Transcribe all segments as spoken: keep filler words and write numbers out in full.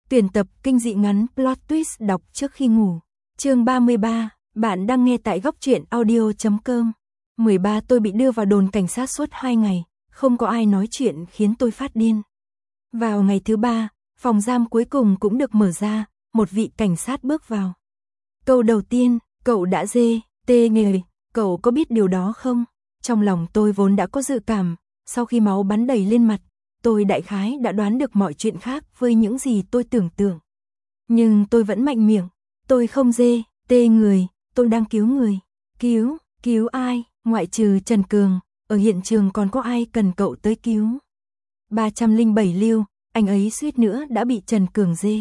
Tuyển tập kinh dị ngắn plot twist đọc trước khi ngủ. Chương ba mươi ba, bạn đang nghe tại góc truyện audio chấm com. mười ba Tôi bị đưa vào đồn cảnh sát suốt hai ngày, không có ai nói chuyện khiến tôi phát điên. Vào ngày thứ ba, phòng giam cuối cùng cũng được mở ra, một vị cảnh sát bước vào. Câu đầu tiên, cậu đã dê, tê nghề, cậu có biết điều đó không? Trong lòng tôi vốn đã có dự cảm, sau khi máu bắn đầy lên mặt, tôi đại khái đã đoán được mọi chuyện khác với những gì tôi tưởng tượng. Nhưng tôi vẫn mạnh miệng, tôi không dê, tê người, tôi đang cứu người. Cứu, cứu ai, ngoại trừ Trần Cường, ở hiện trường còn có ai cần cậu tới cứu? ba trăm lẻ bảy Lưu, anh ấy suýt nữa đã bị Trần Cường dê.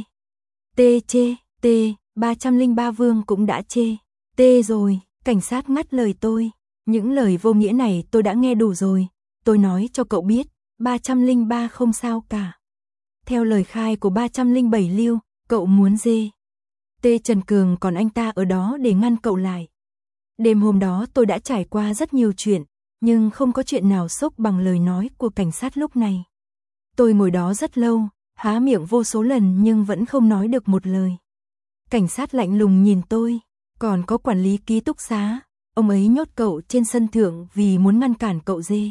Tê chê, tê, ba trăm lẻ ba Vương cũng đã chê. Tê rồi, cảnh sát ngắt lời tôi. Những lời vô nghĩa này tôi đã nghe đủ rồi. Tôi nói cho cậu biết, ba trăm lẻ ba không sao cả. Theo lời khai của ba trăm lẻ bảy Lưu, cậu muốn dê. Tê Trần Cường còn anh ta ở đó để ngăn cậu lại. Đêm hôm đó tôi đã trải qua rất nhiều chuyện, nhưng không có chuyện nào sốc bằng lời nói của cảnh sát lúc này. Tôi ngồi đó rất lâu, há miệng vô số lần nhưng vẫn không nói được một lời. Cảnh sát lạnh lùng nhìn tôi, còn có quản lý ký túc xá, ông ấy nhốt cậu trên sân thượng vì muốn ngăn cản cậu dê.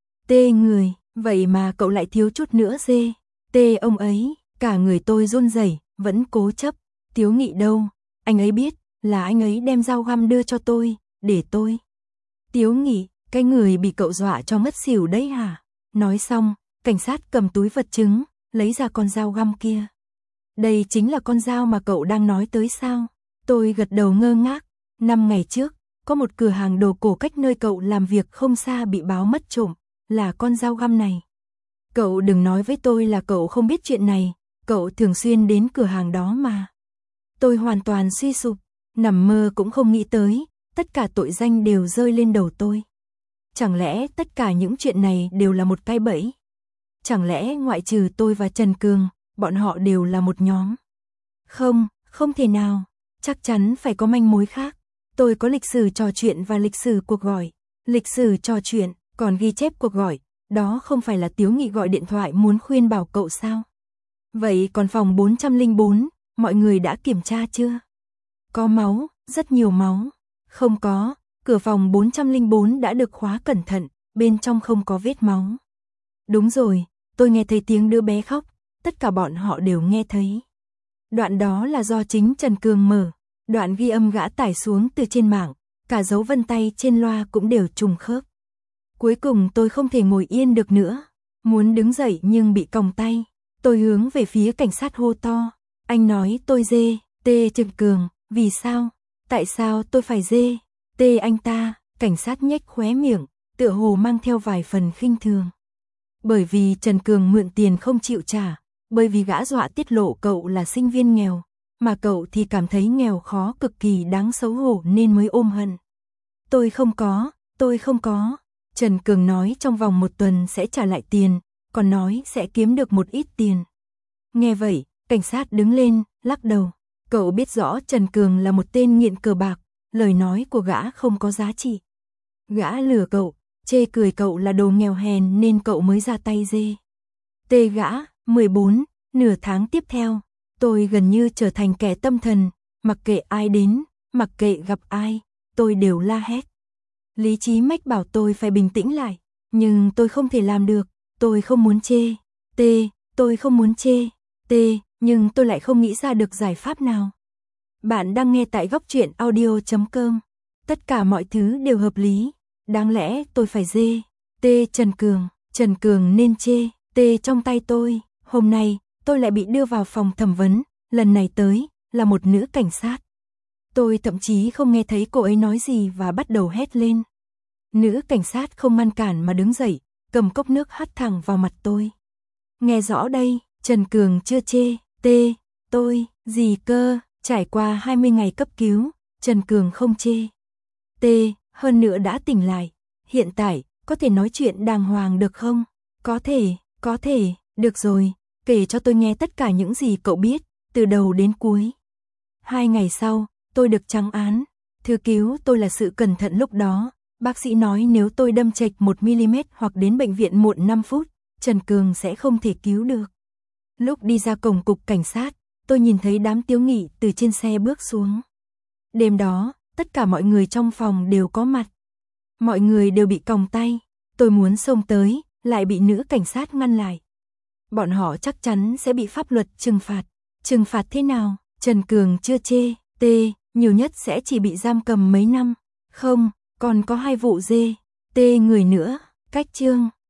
Tê người, vậy mà cậu lại thiếu chút nữa dê. Tê ông ấy, cả người tôi run rẩy, vẫn cố chấp. Tiếu Nghị đâu? Anh ấy biết là anh ấy đem dao găm đưa cho tôi, để tôi. Tiếu Nghị, cái người bị cậu dọa cho ngất xỉu đấy hả? Nói xong, cảnh sát cầm túi vật chứng, lấy ra con dao găm kia. Đây chính là con dao mà cậu đang nói tới sao? Tôi gật đầu ngơ ngác. Năm ngày trước, có một cửa hàng đồ cổ cách nơi cậu làm việc không xa bị báo mất trộm, là con dao găm này. Cậu đừng nói với tôi là cậu không biết chuyện này, cậu thường xuyên đến cửa hàng đó mà. Tôi hoàn toàn suy sụp, nằm mơ cũng không nghĩ tới, tất cả tội danh đều rơi lên đầu tôi. Chẳng lẽ tất cả những chuyện này đều là một cái bẫy? Chẳng lẽ ngoại trừ tôi và Trần Cường, bọn họ đều là một nhóm? Không, không thể nào, chắc chắn phải có manh mối khác. Tôi có lịch sử trò chuyện và lịch sử cuộc gọi. Lịch sử trò chuyện, còn ghi chép cuộc gọi, đó không phải là Tiếu Nghị gọi điện thoại muốn khuyên bảo cậu sao? Vậy còn phòng bốn trăm lẻ bốn, mọi người đã kiểm tra chưa? Có máu, rất nhiều máu. Không có, cửa phòng bốn trăm lẻ bốn đã được khóa cẩn thận, bên trong không có vết máu. Đúng rồi, tôi nghe thấy tiếng đứa bé khóc, tất cả bọn họ đều nghe thấy. Đoạn đó là do chính Trần Cường mở, đoạn ghi âm gã tải xuống từ trên mạng, cả dấu vân tay trên loa cũng đều trùng khớp. Cuối cùng tôi không thể ngồi yên được nữa, muốn đứng dậy nhưng bị còng tay. Tôi hướng về phía cảnh sát hô to, anh nói tôi dê, tê Trần Cường, vì sao? Tại sao tôi phải dê, tê anh ta? Cảnh sát nhếch khóe miệng, tựa hồ mang theo vài phần khinh thường. Bởi vì Trần Cường mượn tiền không chịu trả, bởi vì gã dọa tiết lộ cậu là sinh viên nghèo, mà cậu thì cảm thấy nghèo khó cực kỳ đáng xấu hổ nên mới ôm hận. Tôi không có, tôi không có. Trần Cường nói trong vòng một tuần sẽ trả lại tiền, còn nói sẽ kiếm được một ít tiền. Nghe vậy, cảnh sát đứng lên, lắc đầu. Cậu biết rõ Trần Cường là một tên nghiện cờ bạc, lời nói của gã không có giá trị. Gã lừa cậu, chê cười cậu là đồ nghèo hèn nên cậu mới ra tay dê. Tê gã, mười bốn, nửa tháng tiếp theo, tôi gần như trở thành kẻ tâm thần, mặc kệ ai đến, mặc kệ gặp ai, tôi đều la hét. Lý trí mách bảo tôi phải bình tĩnh lại, nhưng tôi không thể làm được, tôi không muốn chê, tê, tôi không muốn chê, tê, nhưng tôi lại không nghĩ ra được giải pháp nào. Bạn đang nghe tại góc truyện audio chấm com, tất cả mọi thứ đều hợp lý, đáng lẽ tôi phải dê, tê Trần Cường, Trần Cường nên chê, tê trong tay tôi, hôm nay, tôi lại bị đưa vào phòng thẩm vấn, lần này tới, là một nữ cảnh sát. Tôi thậm chí không nghe thấy cô ấy nói gì và bắt đầu hét lên. Nữ cảnh sát không ngăn cản mà đứng dậy, cầm cốc nước hắt thẳng vào mặt tôi. Nghe rõ đây, Trần Cường chưa chê, tê, tôi, gì cơ, trải qua hai mươi ngày cấp cứu, Trần Cường không chê. Tê, hơn nữa đã tỉnh lại, hiện tại, có thể nói chuyện đàng hoàng được không? Có thể, có thể, được rồi, kể cho tôi nghe tất cả những gì cậu biết, từ đầu đến cuối. Hai ngày sau, tôi được trắng án, thư cứu tôi là sự cẩn thận lúc đó, bác sĩ nói nếu tôi đâm chệch một mi-li-mét hoặc đến bệnh viện muộn năm phút, Trần Cường sẽ không thể cứu được. Lúc đi ra cổng cục cảnh sát, tôi nhìn thấy đám Tiếu Nghị từ trên xe bước xuống. Đêm đó, tất cả mọi người trong phòng đều có mặt. Mọi người đều bị còng tay, tôi muốn xông tới, lại bị nữ cảnh sát ngăn lại. Bọn họ chắc chắn sẽ bị pháp luật trừng phạt. Trừng phạt thế nào? Trần Cường chưa chê, T, nhiều nhất sẽ chỉ bị giam cầm mấy năm. Không, còn có hai vụ dê, T người nữa, cách chương.